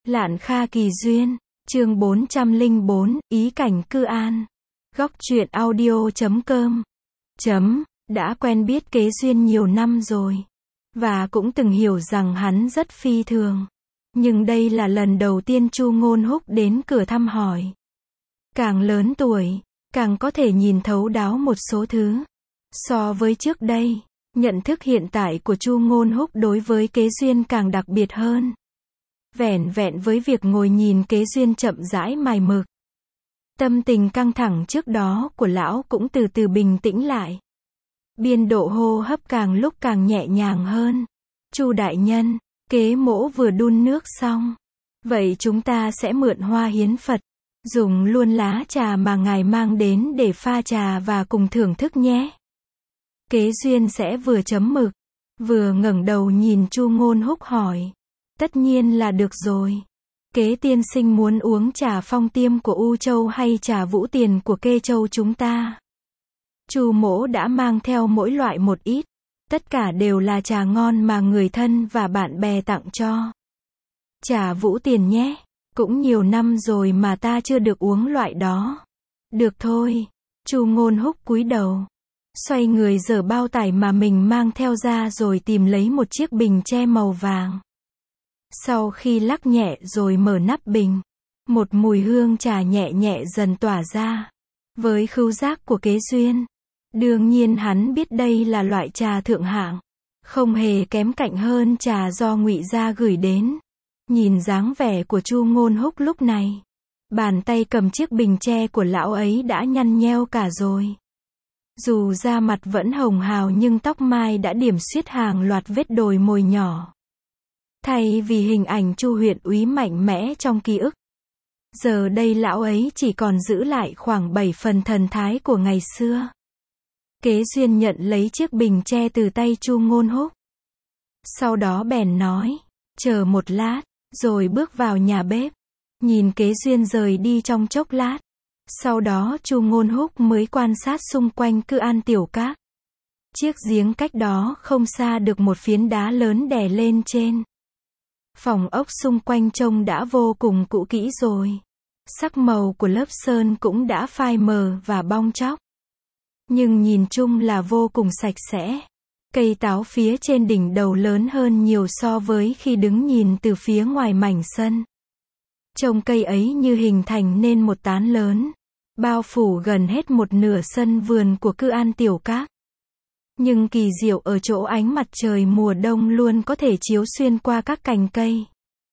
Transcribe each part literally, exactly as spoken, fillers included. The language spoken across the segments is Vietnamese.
Lạn Kha Kỳ Duyên, chương bốn trăm lẻ bốn, ý cảnh cư an. Góc truyện audio chấm com. Chấm, đã quen biết Kế Duyên nhiều năm rồi. Và cũng từng hiểu rằng hắn rất phi thường. Nhưng đây là lần đầu tiên Chu Ngôn Húc đến cửa thăm hỏi. Càng lớn tuổi, càng có thể nhìn thấu đáo một số thứ. So với trước đây, nhận thức hiện tại của Chu Ngôn Húc đối với Kế Duyên càng đặc biệt hơn. Vẻn vẹn với việc ngồi nhìn Kế Duyên chậm rãi mài mực. Tâm tình căng thẳng trước đó của lão cũng từ từ bình tĩnh lại. Biên độ hô hấp càng lúc càng nhẹ nhàng hơn. Chu đại nhân, Kế mỗ vừa đun nước xong. Vậy chúng ta sẽ mượn hoa hiến Phật. Dùng luôn lá trà mà ngài mang đến để pha trà và cùng thưởng thức nhé. Kế Duyên sẽ vừa chấm mực, vừa ngẩng đầu nhìn Chu Ngôn Húc hỏi. Tất nhiên là được rồi. Kế tiên sinh muốn uống trà Phong Tiêm của U Châu hay trà Vũ Tiền của Kê Châu chúng ta? Chu mỗ đã mang theo mỗi loại một ít. Tất cả đều là trà ngon mà người thân và bạn bè tặng cho. Trà Vũ Tiền nhé. Cũng nhiều năm rồi mà ta chưa được uống loại đó. Được thôi. Chu Ngôn Húc cúi đầu. Xoay người giở bao tải mà mình mang theo ra rồi tìm lấy một chiếc bình tre màu vàng. Sau khi lắc nhẹ rồi mở nắp bình, một mùi hương trà nhẹ nhẹ dần tỏa ra. Với khứu giác của Kế Duyên, đương nhiên hắn biết đây là loại trà thượng hạng, không hề kém cạnh hơn trà do Ngụy gia gửi đến. Nhìn dáng vẻ của Chu Ngôn Húc lúc này, bàn tay cầm chiếc bình tre của lão ấy đã nhăn nheo cả rồi. Dù da mặt vẫn hồng hào nhưng tóc mai đã điểm xuyết hàng loạt vết đồi mồi nhỏ. Thay vì hình ảnh Chu huyện úy mạnh mẽ trong ký ức, giờ đây lão ấy chỉ còn giữ lại khoảng bảy phần thần thái của ngày xưa. Kế Duyên nhận lấy chiếc bình tre từ tay Chu Ngôn Húc. Sau đó bèn nói, chờ một lát, rồi bước vào nhà bếp. Nhìn Kế Duyên rời đi trong chốc lát. Sau đó Chu Ngôn Húc mới quan sát xung quanh Cư An Tiểu Các. Chiếc giếng cách đó không xa được một phiến đá lớn đè lên trên. Phòng ốc xung quanh trông đã vô cùng cũ kỹ rồi. Sắc màu của lớp sơn cũng đã phai mờ và bong tróc. Nhưng nhìn chung là vô cùng sạch sẽ. Cây táo phía trên đỉnh đầu lớn hơn nhiều so với khi đứng nhìn từ phía ngoài mảnh sân. Trông cây ấy như hình thành nên một tán lớn, bao phủ gần hết một nửa sân vườn của Cư An Tiểu Các. Nhưng kỳ diệu ở chỗ ánh mặt trời mùa đông luôn có thể chiếu xuyên qua các cành cây.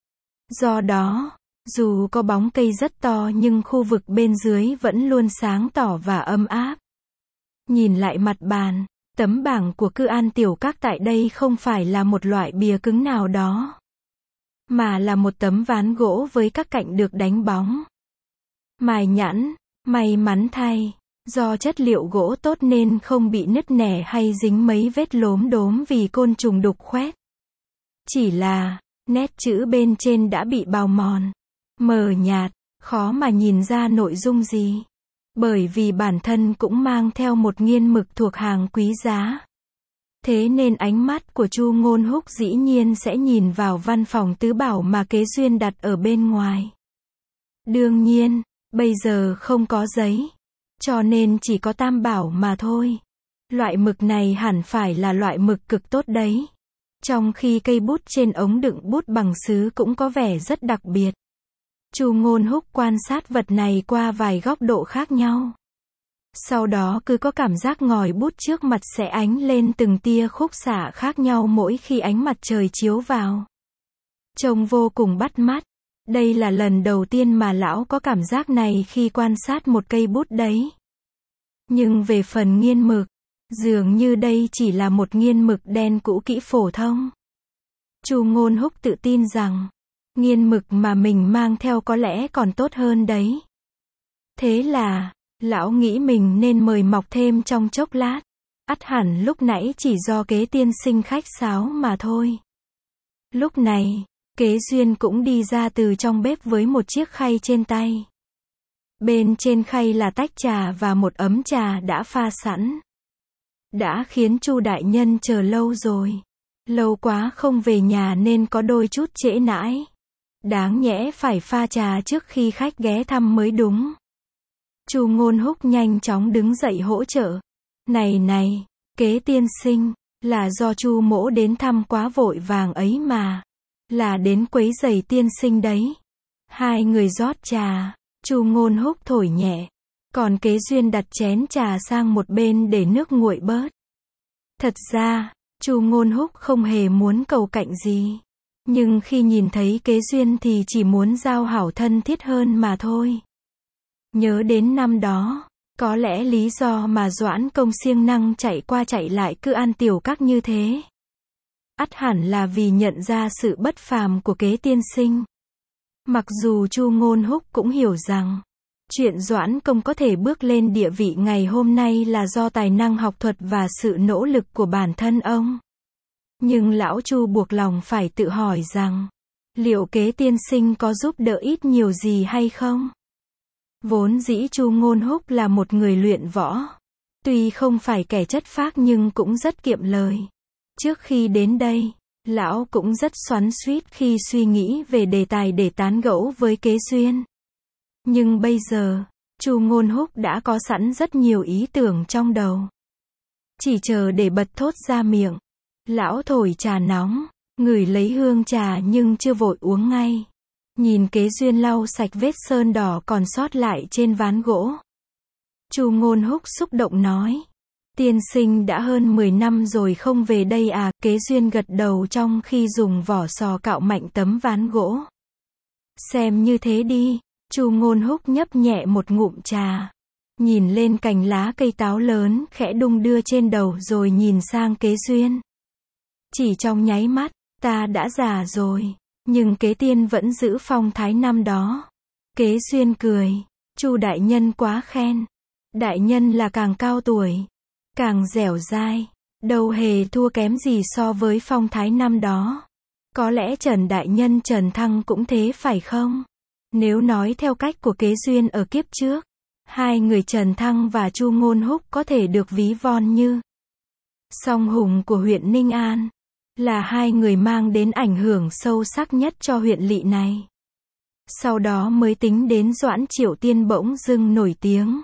Do đó, dù có bóng cây rất to nhưng khu vực bên dưới vẫn luôn sáng tỏ và ấm áp. Nhìn lại mặt bàn, tấm bảng của Cư An Tiểu Các tại đây không phải là một loại bìa cứng nào đó, mà là một tấm ván gỗ với các cạnh được đánh bóng. Mài nhẵn, may mắn thay, do chất liệu gỗ tốt nên không bị nứt nẻ hay dính mấy vết lốm đốm vì côn trùng đục khoét. Chỉ là, nét chữ bên trên đã bị bào mòn, mờ nhạt, khó mà nhìn ra nội dung gì. Bởi vì bản thân cũng mang theo một nghiên mực thuộc hàng quý giá. Thế nên ánh mắt của Chu Ngôn Húc dĩ nhiên sẽ nhìn vào văn phòng tứ bảo mà Kế Duyên đặt ở bên ngoài. Đương nhiên, bây giờ không có giấy, cho nên chỉ có tam bảo mà thôi. Loại mực này hẳn phải là loại mực cực tốt đấy. Trong khi cây bút trên ống đựng bút bằng sứ cũng có vẻ rất đặc biệt. Chu Ngôn Húc quan sát vật này qua vài góc độ khác nhau. Sau đó cứ có cảm giác ngòi bút trước mặt sẽ ánh lên từng tia khúc xạ khác nhau mỗi khi ánh mặt trời chiếu vào. Trông vô cùng bắt mắt. Đây là lần đầu tiên mà lão có cảm giác này khi quan sát một cây bút đấy. Nhưng về phần nghiên mực, dường như đây chỉ là một nghiên mực đen cũ kỹ phổ thông. Chu Ngôn Húc tự tin rằng, nghiên mực mà mình mang theo có lẽ còn tốt hơn đấy. Thế là, lão nghĩ mình nên mời mọc thêm trong chốc lát. Ắt hẳn lúc nãy chỉ do Kế tiên sinh khách sáo mà thôi. Lúc này, Kế Duyên cũng đi ra từ trong bếp với một chiếc khay trên tay. Bên trên khay là tách trà và một ấm trà đã pha sẵn. Đã khiến Chu đại nhân chờ lâu rồi. Lâu quá không về nhà nên có đôi chút trễ nãi. Đáng nhẽ phải pha trà trước khi khách ghé thăm mới đúng. Chu Ngôn Húc nhanh chóng đứng dậy hỗ trợ. Này này, Kế tiên sinh, là do Chu mỗ đến thăm quá vội vàng ấy mà. Là đến quấy rầy tiên sinh đấy. Hai người rót trà, Chu Ngôn Húc thổi nhẹ. Còn Kế Duyên đặt chén trà sang một bên để nước nguội bớt. Thật ra, Chu Ngôn Húc không hề muốn cầu cạnh gì. Nhưng khi nhìn thấy Kế Duyên thì chỉ muốn giao hảo thân thiết hơn mà thôi. Nhớ đến năm đó, có lẽ lý do mà Doãn Công siêng năng chạy qua chạy lại Cư An tiểu các như thế. Ắt hẳn là vì nhận ra sự bất phàm của Kế tiên sinh. Mặc dù Chu Ngôn Húc cũng hiểu rằng, chuyện Doãn Công có thể bước lên địa vị ngày hôm nay là do tài năng học thuật và sự nỗ lực của bản thân ông. Nhưng lão Chu buộc lòng phải tự hỏi rằng, liệu Kế tiên sinh có giúp đỡ ít nhiều gì hay không? Vốn dĩ Chu Ngôn Húc là một người luyện võ. Tuy không phải kẻ chất phác nhưng cũng rất kiệm lời. Trước khi đến đây, lão cũng rất xoắn xuýt khi suy nghĩ về đề tài để tán gẫu với Kế Duyên. Nhưng bây giờ, Chu Ngôn Húc đã có sẵn rất nhiều ý tưởng trong đầu. Chỉ chờ để bật thốt ra miệng. Lão thổi trà nóng, ngửi lấy hương trà nhưng chưa vội uống ngay. Nhìn Kế Duyên lau sạch vết sơn đỏ còn sót lại trên ván gỗ. Chu Ngôn Húc xúc động nói. Tiên sinh đã hơn mười năm rồi không về đây à? Kế Duyên gật đầu trong khi dùng vỏ sò cạo mạnh tấm ván gỗ. Xem như thế đi. Chu Ngôn Húc nhấp nhẹ một ngụm trà. Nhìn lên cành lá cây táo lớn khẽ đung đưa trên đầu rồi nhìn sang Kế Duyên. Chỉ trong nháy mắt, ta đã già rồi. Nhưng Kế tiên vẫn giữ phong thái năm đó. Kế Duyên cười. Chu đại nhân quá khen. Đại nhân là càng cao tuổi, càng dẻo dai, đâu hề thua kém gì so với phong thái năm đó. Có lẽ Trần đại nhân Trần Thăng cũng thế phải không? Nếu nói theo cách của Kế Duyên ở kiếp trước, hai người Trần Thăng và Chu Ngôn Húc có thể được ví von như song hùng của huyện Ninh An. Là hai người mang đến ảnh hưởng sâu sắc nhất cho huyện lỵ này. Sau đó mới tính đến Doãn Triệu Tiên bỗng dưng nổi tiếng.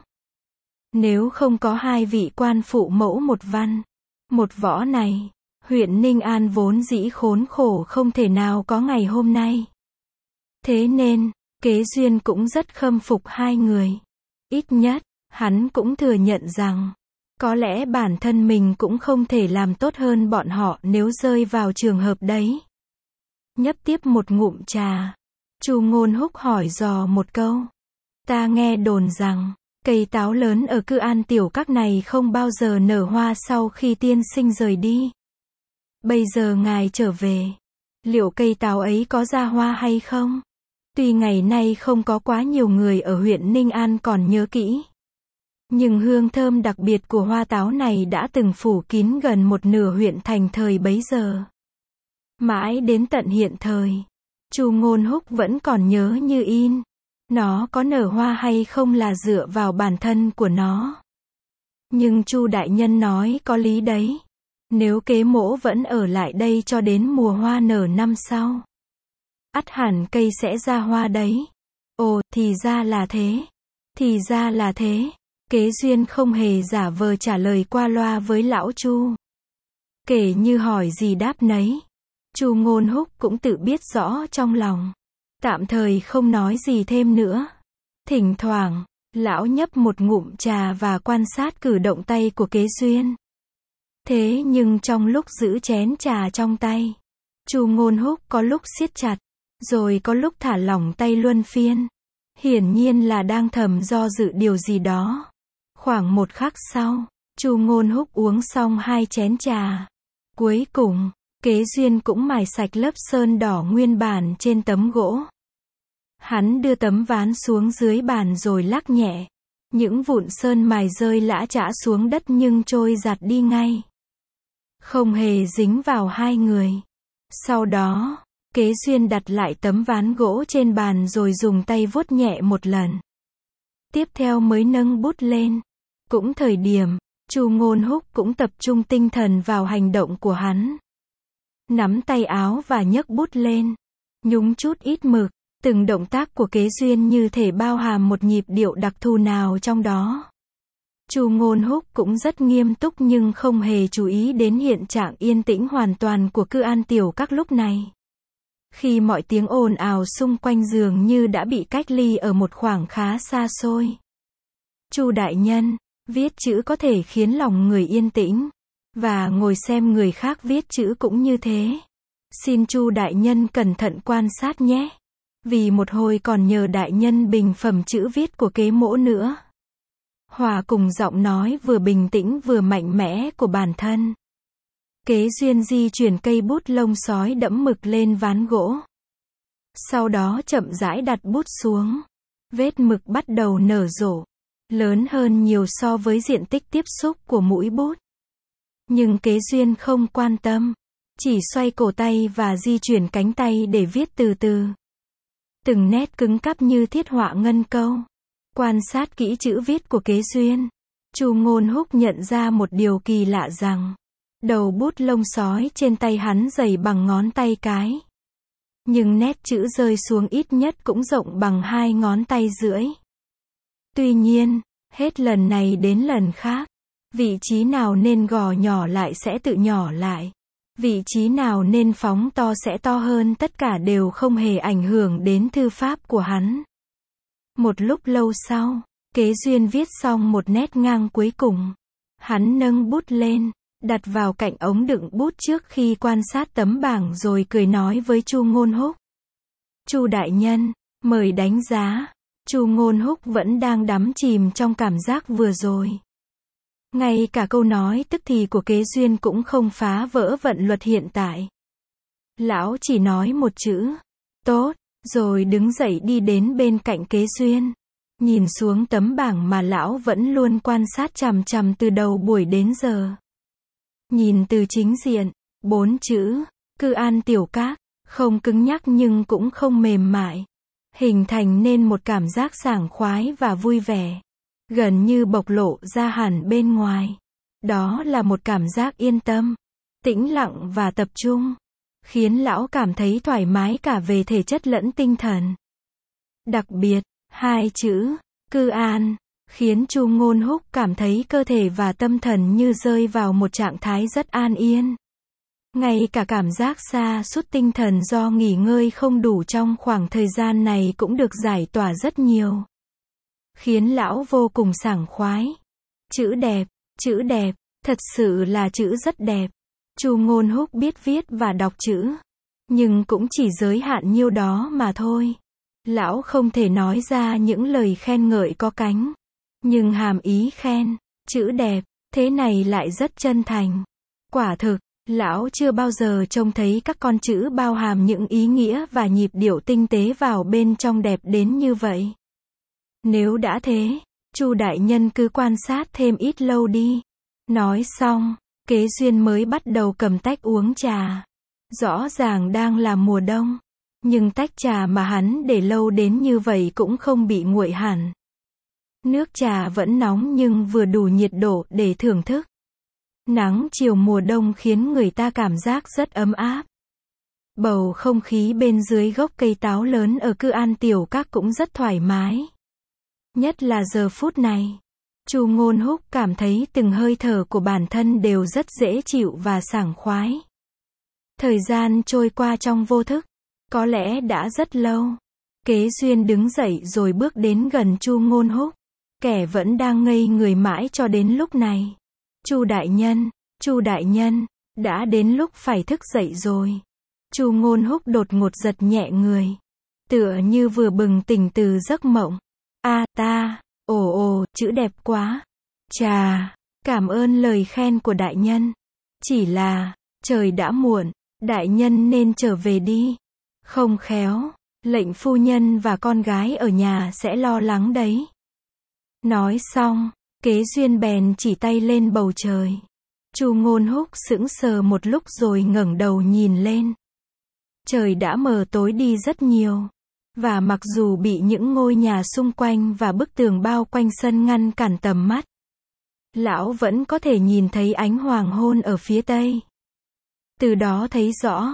Nếu không có hai vị quan phụ mẫu một văn, một võ này, huyện Ninh An vốn dĩ khốn khổ không thể nào có ngày hôm nay. Thế nên, Kế Duyên cũng rất khâm phục hai người. Ít nhất, hắn cũng thừa nhận rằng, có lẽ bản thân mình cũng không thể làm tốt hơn bọn họ nếu rơi vào trường hợp đấy. Nhấp tiếp một ngụm trà, Chu Ngôn Húc hỏi dò một câu. Ta nghe đồn rằng, cây táo lớn ở Cư An tiểu các này không bao giờ nở hoa sau khi tiên sinh rời đi. Bây giờ ngài trở về, liệu cây táo ấy có ra hoa hay không? Tuy ngày nay không có quá nhiều người ở huyện Ninh An còn nhớ kỹ. Nhưng hương thơm đặc biệt của hoa táo này đã từng phủ kín gần một nửa huyện thành thời bấy giờ. Mãi đến tận hiện thời, Chu Ngôn Húc vẫn còn nhớ như in. Nó có nở hoa hay không là dựa vào bản thân của nó. Nhưng Chu đại nhân nói có lý đấy. Nếu Kế mỗ vẫn ở lại đây cho đến mùa hoa nở năm sau, ắt hẳn cây sẽ ra hoa đấy. Ồ, thì ra là thế. Thì ra là thế. Kế Duyên không hề giả vờ trả lời qua loa với lão Chu. Kể như hỏi gì đáp nấy. Chu Ngôn Húc cũng tự biết rõ trong lòng. Tạm thời không nói gì thêm nữa. Thỉnh thoảng, lão nhấp một ngụm trà và quan sát cử động tay của Kế Duyên. Thế nhưng trong lúc giữ chén trà trong tay, Chu Ngôn Húc có lúc siết chặt, rồi có lúc thả lỏng tay luân phiên. Hiển nhiên là đang thầm do dự điều gì đó. Khoảng một khắc sau, Chu Ngôn Húc uống xong hai chén trà. Cuối cùng, Kế Duyên cũng mài sạch lớp sơn đỏ nguyên bản trên tấm gỗ. Hắn đưa tấm ván xuống dưới bàn rồi lắc nhẹ. Những vụn sơn mài rơi lã chã xuống đất nhưng trôi giạt đi ngay. Không hề dính vào hai người. Sau đó, Kế Duyên đặt lại tấm ván gỗ trên bàn rồi dùng tay vuốt nhẹ một lần. Tiếp theo mới nâng bút lên. Cũng thời điểm, Chu Ngôn Húc cũng tập trung tinh thần vào hành động của hắn. Nắm tay áo và nhấc bút lên. nhúng chút ít mực, từng động tác của Kế Duyên như thể bao hàm một nhịp điệu đặc thù nào trong đó. Chu Ngôn Húc cũng rất nghiêm túc nhưng không hề chú ý đến hiện trạng yên tĩnh hoàn toàn của Cư An Tiểu Các lúc này. Khi mọi tiếng ồn ào xung quanh dường như đã bị cách ly ở một khoảng khá xa xôi. Chu đại nhân, viết chữ có thể khiến lòng người yên tĩnh, và ngồi xem người khác viết chữ cũng như thế. Xin Chu đại nhân cẩn thận quan sát nhé. Vì một hồi còn nhờ đại nhân bình phẩm chữ viết của Kế Mỗ nữa. Hòa cùng giọng nói vừa bình tĩnh vừa mạnh mẽ của bản thân. Kế Duyên di chuyển cây bút lông sói đẫm mực lên ván gỗ. Sau đó chậm rãi đặt bút xuống. Vết mực bắt đầu nở rộ, lớn hơn nhiều so với diện tích tiếp xúc của mũi bút. Nhưng Kế Duyên không quan tâm, chỉ xoay cổ tay và di chuyển cánh tay để viết từ từ. Từng nét cứng cáp như thiết họa ngân câu. Quan sát kỹ chữ viết của Kế Duyên, Chu Ngôn Húc nhận ra một điều kỳ lạ rằng, đầu bút lông sói trên tay hắn dày bằng ngón tay cái. Nhưng nét chữ rơi xuống ít nhất cũng rộng bằng hai ngón tay rưỡi. Tuy nhiên, hết lần này đến lần khác, vị trí nào nên gò nhỏ lại sẽ tự nhỏ lại. Vị trí nào nên phóng to sẽ to hơn, tất cả đều không hề ảnh hưởng đến thư pháp của hắn. Một lúc lâu sau, Kế Duyên viết xong một nét ngang cuối cùng. Hắn nâng bút lên, đặt vào cạnh ống đựng bút trước khi quan sát tấm bảng rồi cười nói với Chu Ngôn Húc. Chu đại nhân, mời đánh giá. Chu Ngôn Húc vẫn đang đắm chìm trong cảm giác vừa rồi. Ngay cả câu nói tức thì của Kế Duyên cũng không phá vỡ vận luật hiện tại. Lão chỉ nói một chữ, tốt, rồi đứng dậy đi đến bên cạnh Kế Duyên. Nhìn xuống tấm bảng mà lão vẫn luôn quan sát chằm chằm từ đầu buổi đến giờ. Nhìn từ chính diện, bốn chữ, Cư An Tiểu Các, không cứng nhắc nhưng cũng không mềm mại. Hình thành nên một cảm giác sảng khoái và vui vẻ. Gần như bộc lộ ra hẳn bên ngoài. Đó là một cảm giác yên tâm, tĩnh lặng và tập trung. Khiến lão cảm thấy thoải mái cả về thể chất lẫn tinh thần. Đặc biệt, hai chữ, Cư An, khiến Chu Ngôn Húc cảm thấy cơ thể và tâm thần như rơi vào một trạng thái rất an yên. Ngay cả cảm giác sa sút tinh thần do nghỉ ngơi không đủ trong khoảng thời gian này cũng được giải tỏa rất nhiều. Khiến lão vô cùng sảng khoái. Chữ đẹp, chữ đẹp, thật sự là chữ rất đẹp. Chu Ngôn Húc biết viết và đọc chữ, nhưng cũng chỉ giới hạn nhiêu đó mà thôi. Lão không thể nói ra những lời khen ngợi có cánh, nhưng hàm ý khen, chữ đẹp, thế này lại rất chân thành. Quả thực, lão chưa bao giờ trông thấy các con chữ bao hàm những ý nghĩa và nhịp điệu tinh tế vào bên trong đẹp đến như vậy. Nếu đã thế, Chu đại nhân cứ quan sát thêm ít lâu đi. Nói xong, Kế Duyên mới bắt đầu cầm tách uống trà. Rõ ràng đang là mùa đông, nhưng tách trà mà hắn để lâu đến như vậy cũng không bị nguội hẳn. Nước trà vẫn nóng nhưng vừa đủ nhiệt độ để thưởng thức. Nắng chiều mùa đông khiến người ta cảm giác rất ấm áp. Bầu không khí bên dưới gốc cây táo lớn ở Cư An Tiểu Các cũng rất thoải mái. Nhất là giờ phút này, Chu Ngôn Húc cảm thấy từng hơi thở của bản thân đều rất dễ chịu và sảng khoái. Thời gian trôi qua trong vô thức, có lẽ đã rất lâu. Kế Duyên đứng dậy rồi bước đến gần Chu Ngôn Húc, kẻ vẫn đang ngây người mãi cho đến lúc này. Chu đại nhân, Chu đại nhân, đã đến lúc phải thức dậy rồi. Chu Ngôn Húc đột ngột giật nhẹ người, tựa như vừa bừng tỉnh từ giấc mộng. A à, ta, ồ ồ, chữ đẹp quá. Chà, cảm ơn lời khen của đại nhân. Chỉ là, trời đã muộn, đại nhân nên trở về đi. Không khéo, lệnh phu nhân và con gái ở nhà sẽ lo lắng đấy. Nói xong, Kế Duyên bèn chỉ tay lên bầu trời. Chu Ngôn Húc sững sờ một lúc rồi ngẩng đầu nhìn lên. Trời đã mờ tối đi rất nhiều. Và mặc dù bị những ngôi nhà xung quanh và bức tường bao quanh sân ngăn cản tầm mắt, lão vẫn có thể nhìn thấy ánh hoàng hôn ở phía tây. Từ đó thấy rõ,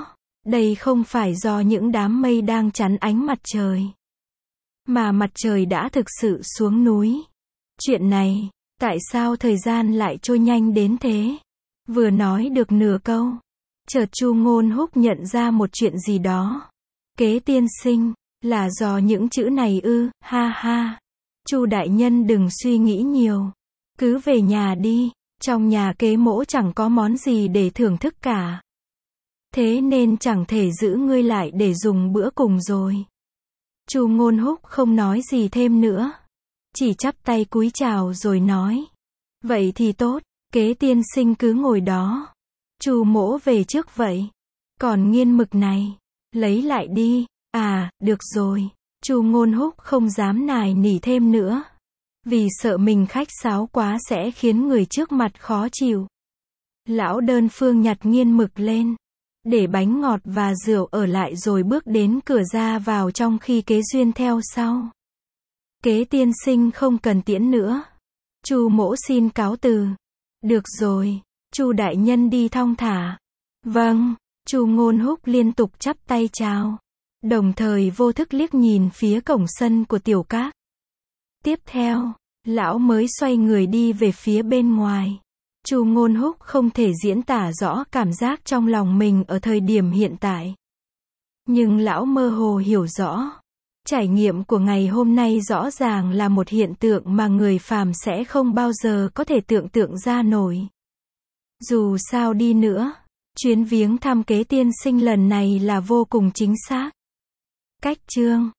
Đây không phải do những đám mây đang chắn ánh mặt trời, mà mặt trời đã thực sự xuống núi. Chuyện này, tại sao thời gian lại trôi nhanh đến thế? Vừa nói được nửa câu, chợt Chu Ngôn Húc nhận ra một chuyện gì đó. Kế tiên sinh, là do những chữ này ư? Ha ha. Chu đại nhân đừng suy nghĩ nhiều, cứ về nhà đi, trong nhà kế mỗ chẳng có món gì để thưởng thức cả. Thế nên chẳng thể giữ ngươi lại để dùng bữa cùng rồi. Chu Ngôn Húc không nói gì thêm nữa, chỉ chắp tay cúi chào rồi nói: Vậy thì tốt, kế tiên sinh cứ ngồi đó. Chu mỗ về trước vậy. Còn nghiên mực này, lấy lại đi. À, được rồi. Chu Ngôn Húc không dám nài nỉ thêm nữa, vì sợ mình khách sáo quá sẽ khiến người trước mặt khó chịu. Lão đơn phương nhặt nghiên mực lên, để bánh ngọt và rượu ở lại rồi bước đến cửa ra vào, trong khi Kế Duyên theo sau. Kế tiên sinh không cần tiễn nữa. Chu mỗ xin cáo từ. Được rồi, Chu đại nhân đi thong thả. Vâng. Chu Ngôn Húc liên tục chắp tay chào, đồng thời vô thức liếc nhìn phía cổng sân của Tiểu Các. Tiếp theo, lão mới xoay người đi về phía bên ngoài. Chu Ngôn Húc không thể diễn tả rõ cảm giác trong lòng mình ở thời điểm hiện tại, nhưng lão mơ hồ hiểu rõ. Trải nghiệm của ngày hôm nay rõ ràng là một hiện tượng mà người phàm sẽ không bao giờ có thể tưởng tượng ra nổi. Dù sao đi nữa, chuyến viếng thăm Kế tiên sinh lần này là vô cùng chính xác. Cách chương